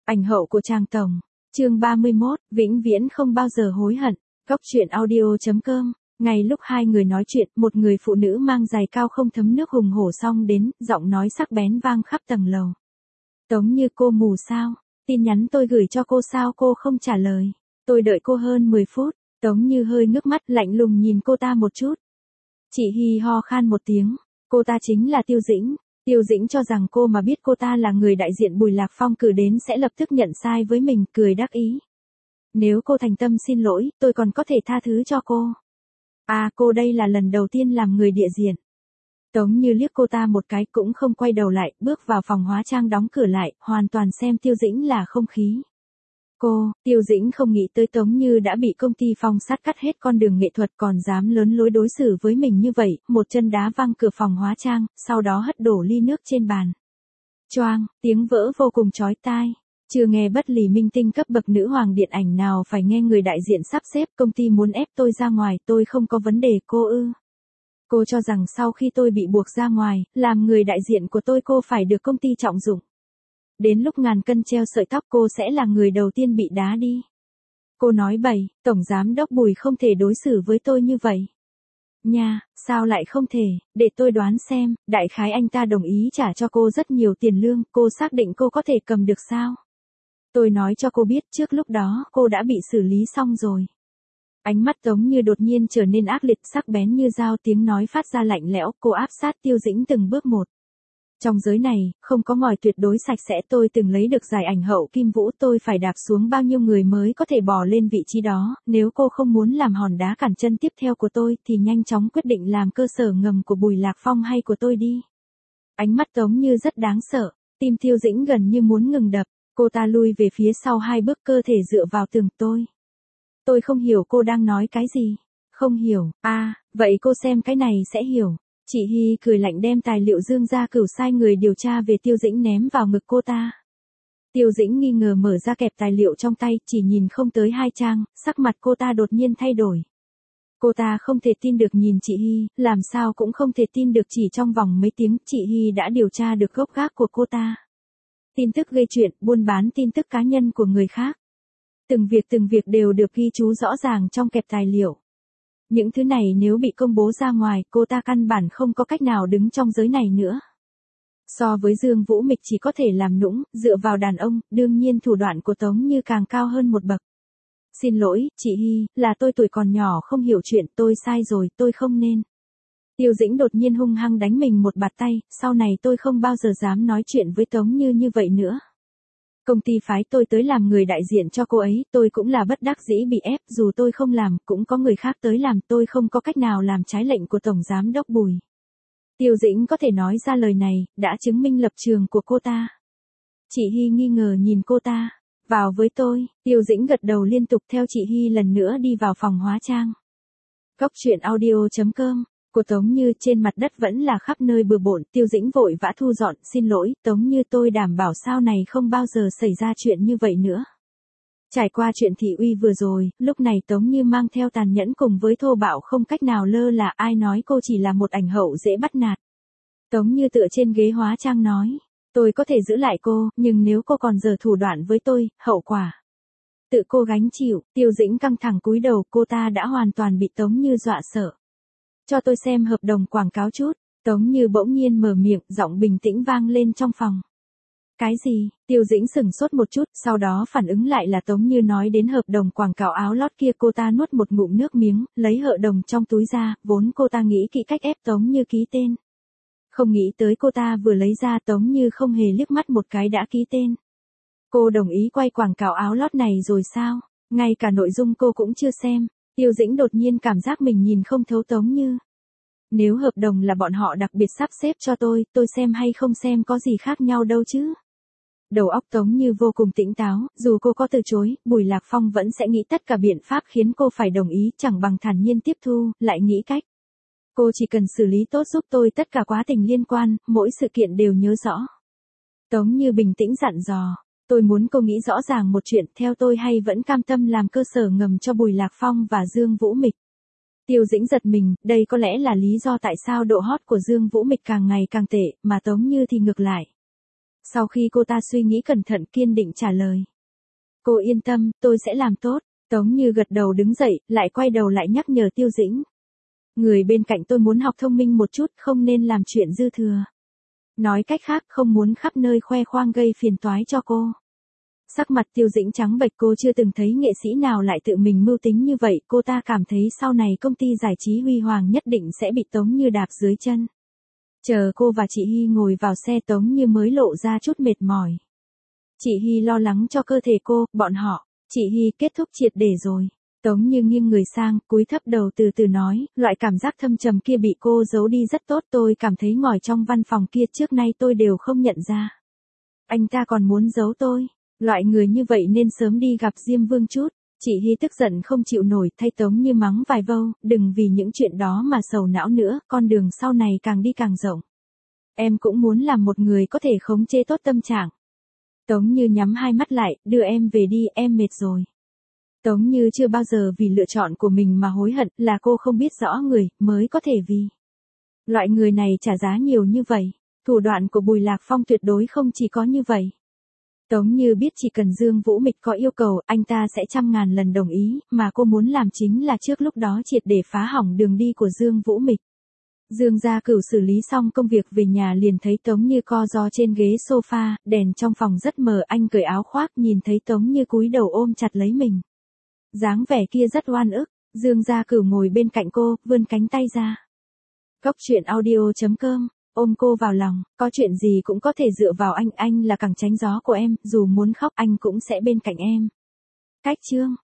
Ảnh hậu của Trang Tổng. Chương 31, vĩnh viễn không bao giờ hối hận. Góc truyện audio.com. Ngay lúc hai người nói chuyện, một người phụ nữ mang giày cao không thấm nước hùng hổ xông đến, giọng nói sắc bén vang khắp tầng lầu. Tống Như, cô mù sao? Tin nhắn tôi gửi cho cô sao cô không trả lời? Tôi đợi cô hơn 10 phút. Tống Như hơi ngước mắt lạnh lùng nhìn cô ta một chút. Chị hi ho khan một tiếng. Cô ta chính là Tiêu Dĩnh. Tiêu Dĩnh cho rằng cô mà biết cô ta là người đại diện Bùi Lạc Phong cử đến sẽ lập tức nhận sai với mình, cười đắc ý. Nếu cô thành tâm xin lỗi, tôi còn có thể tha thứ cho cô. À, cô đây là lần đầu tiên làm người địa diện. Tống Như liếc cô ta một cái cũng không quay đầu lại, bước vào phòng hóa trang đóng cửa lại, hoàn toàn xem Tiêu Dĩnh là không khí. Tiêu Dĩnh không nghĩ tới Tống Như đã bị công ty Phong Sắt cắt hết con đường nghệ thuật còn dám lớn lối đối xử với mình như vậy, một chân đá văng cửa phòng hóa trang, sau đó hất đổ ly nước trên bàn. Choang, tiếng vỡ vô cùng chói tai. Chưa nghe bất lì minh tinh cấp bậc nữ hoàng điện ảnh nào phải nghe người đại diện sắp xếp công ty muốn ép tôi ra ngoài, tôi không có vấn đề cô ư. Cô cho rằng sau khi tôi bị buộc ra ngoài, làm người đại diện của tôi cô phải được công ty trọng dụng. Đến lúc ngàn cân treo sợi tóc cô sẽ là người đầu tiên bị đá đi. Cô nói bậy, Tổng Giám Đốc Bùi không thể đối xử với tôi như vậy. Nha, sao lại không thể, để tôi đoán xem, đại khái anh ta đồng ý trả cho cô rất nhiều tiền lương, cô xác định cô có thể cầm được sao? Tôi nói cho cô biết trước lúc đó cô đã bị xử lý xong rồi. Ánh mắt Tống Như đột nhiên trở nên ác liệt sắc bén như dao, tiếng nói phát ra lạnh lẽo, cô áp sát Tiêu Dĩnh từng bước một. Trong giới này, không có ngòi tuyệt đối sạch sẽ, tôi từng lấy được giải ảnh hậu Kim Vũ, tôi phải đạp xuống bao nhiêu người mới có thể bò lên vị trí đó, nếu cô không muốn làm hòn đá cản chân tiếp theo của tôi thì nhanh chóng quyết định làm cơ sở ngầm của Bùi Lạc Phong hay của tôi đi. Ánh mắt Tống Như rất đáng sợ, tim Tiêu Dĩnh gần như muốn ngừng đập, cô ta lui về phía sau 2 bước, cơ thể dựa vào tường. Tôi không hiểu cô đang nói cái gì. Không hiểu, à, vậy cô xem cái này sẽ hiểu. Chị Hy cười lạnh đem tài liệu Dương Gia Cửu sai người điều tra về Tiêu Dĩnh ném vào ngực cô ta. Tiêu Dĩnh nghi ngờ mở ra kẹp tài liệu trong tay, chỉ nhìn không tới 2 trang, sắc mặt cô ta đột nhiên thay đổi. Cô ta không thể tin được nhìn chị Hy, làm sao cũng không thể tin được chỉ trong vòng mấy tiếng chị Hy đã điều tra được gốc gác của cô ta. Tin tức gây chuyện, buôn bán tin tức cá nhân của người khác. Từng việc đều được ghi chú rõ ràng trong kẹp tài liệu. Những thứ này nếu bị công bố ra ngoài, cô ta căn bản không có cách nào đứng trong giới này nữa. So với Dương Vũ Mịch chỉ có thể làm nũng, dựa vào đàn ông, đương nhiên thủ đoạn của Tống Như càng cao hơn một bậc. Xin lỗi, chị Hy, là tôi tuổi còn nhỏ không hiểu chuyện, tôi sai rồi, tôi không nên. Tiêu Dĩnh đột nhiên hung hăng đánh mình một bạt tay, sau này tôi không bao giờ dám nói chuyện với Tống như vậy nữa. Công ty phái tôi tới làm người đại diện cho cô ấy, tôi cũng là bất đắc dĩ bị ép, dù tôi không làm, cũng có người khác tới làm, tôi không có cách nào làm trái lệnh của Tổng Giám Đốc Bùi. Tiêu Dĩnh có thể nói ra lời này, đã chứng minh lập trường của cô ta. Chị Hy nghi ngờ nhìn cô ta. Vào với tôi, Tiêu Dĩnh gật đầu liên tục theo chị Hy lần nữa đi vào phòng hóa trang. Góc truyện audio.com. Của Tống Như trên mặt đất vẫn là khắp nơi bừa bộn, Tiêu Dĩnh vội vã thu dọn, xin lỗi, Tống Như tôi đảm bảo sau này không bao giờ xảy ra chuyện như vậy nữa. Trải qua chuyện thị uy vừa rồi, lúc này Tống Như mang theo tàn nhẫn cùng với thô bạo không cách nào lơ là, ai nói cô chỉ là một ảnh hậu dễ bắt nạt. Tống Như tựa trên ghế hóa trang nói, tôi có thể giữ lại cô, nhưng nếu cô còn giở thủ đoạn với tôi, hậu quả tự cô gánh chịu. Tiêu Dĩnh căng thẳng cúi đầu, cô ta đã hoàn toàn bị Tống Như dọa sợ. Cho tôi xem hợp đồng quảng cáo chút. Tống Như bỗng nhiên mở miệng, giọng bình tĩnh vang lên trong phòng. Cái gì? Tiêu Dĩnh sửng sốt một chút, sau đó phản ứng lại là Tống Như nói đến hợp đồng quảng cáo áo lót kia. Cô ta nuốt một ngụm nước miếng, lấy hợp đồng trong túi ra, vốn cô ta nghĩ kỹ cách ép Tống Như ký tên. Không nghĩ tới cô ta vừa lấy ra Tống Như không hề liếc mắt một cái đã ký tên. Cô đồng ý quay quảng cáo áo lót này rồi sao? Ngay cả nội dung cô cũng chưa xem. Tiêu Dĩnh đột nhiên cảm giác mình nhìn không thấu Tống Như. Nếu hợp đồng là bọn họ đặc biệt sắp xếp cho tôi xem hay không xem có gì khác nhau đâu chứ. Đầu óc Tống Như vô cùng tỉnh táo, dù cô có từ chối, Bùi Lạc Phong vẫn sẽ nghĩ tất cả biện pháp khiến cô phải đồng ý, chẳng bằng thản nhiên tiếp thu, lại nghĩ cách. Cô chỉ cần xử lý tốt giúp tôi tất cả quá trình liên quan, mỗi sự kiện đều nhớ rõ. Tống Như bình tĩnh dặn dò. Tôi muốn cô nghĩ rõ ràng một chuyện, theo tôi hay vẫn cam tâm làm cơ sở ngầm cho Bùi Lạc Phong và Dương Vũ Mịch. Tiêu Dĩnh giật mình, đây có lẽ là lý do tại sao độ hot của Dương Vũ Mịch càng ngày càng tệ, mà Tống Như thì ngược lại. Sau khi cô ta suy nghĩ cẩn thận kiên định trả lời. Cô yên tâm, tôi sẽ làm tốt. Tống Như gật đầu đứng dậy, lại quay đầu lại nhắc nhở Tiêu Dĩnh. Người bên cạnh tôi muốn học thông minh một chút, không nên làm chuyện dư thừa. Nói cách khác, không muốn khắp nơi khoe khoang gây phiền toái cho cô. Sắc mặt Tiêu Dĩnh trắng bệch, cô chưa từng thấy nghệ sĩ nào lại tự mình mưu tính như vậy, cô ta cảm thấy sau này công ty giải trí huy hoàng nhất định sẽ bị Tống Như đạp dưới chân. Chờ cô và chị Hy ngồi vào xe, Tống Như mới lộ ra chút mệt mỏi. Chị Hy lo lắng cho cơ thể cô, bọn họ. Chị Hy kết thúc triệt để rồi. Tống Như nghiêng người sang, cúi thấp đầu từ từ nói, loại cảm giác thâm trầm kia bị cô giấu đi rất tốt, tôi cảm thấy ngồi trong văn phòng kia trước nay tôi đều không nhận ra. Anh ta còn muốn giấu tôi. Loại người như vậy nên sớm đi gặp Diêm Vương chút. Chị Hy tức giận không chịu nổi, thay Tống Như mắng vài câu, đừng vì những chuyện đó mà sầu não nữa, con đường sau này càng đi càng rộng. Em cũng muốn làm một người có thể khống chế tốt tâm trạng. Tống Như nhắm hai mắt lại, đưa em về đi, em mệt rồi. Tống Như chưa bao giờ vì lựa chọn của mình mà hối hận, là cô không biết rõ người, mới có thể vì. Loại người này trả giá nhiều như vậy, thủ đoạn của Bùi Lạc Phong tuyệt đối không chỉ có như vậy. Tống Như biết chỉ cần Dương Vũ Mịch có yêu cầu, anh ta sẽ 100.000 lần đồng ý, mà cô muốn làm chính là trước lúc đó triệt để phá hỏng đường đi của Dương Vũ Mịch. Dương Gia Cửu xử lý xong công việc về nhà liền thấy Tống Như co ro trên ghế sofa, đèn trong phòng rất mờ, anh cởi áo khoác nhìn thấy Tống Như cúi đầu ôm chặt lấy mình. Dáng vẻ kia rất oan ức, Dương Gia Cửu ngồi bên cạnh cô, vươn cánh tay ra. Cốc truyện audio.com, ôm cô vào lòng, có chuyện gì cũng có thể dựa vào anh là cẳng tránh gió của em, dù muốn khóc anh cũng sẽ bên cạnh em. Cách chương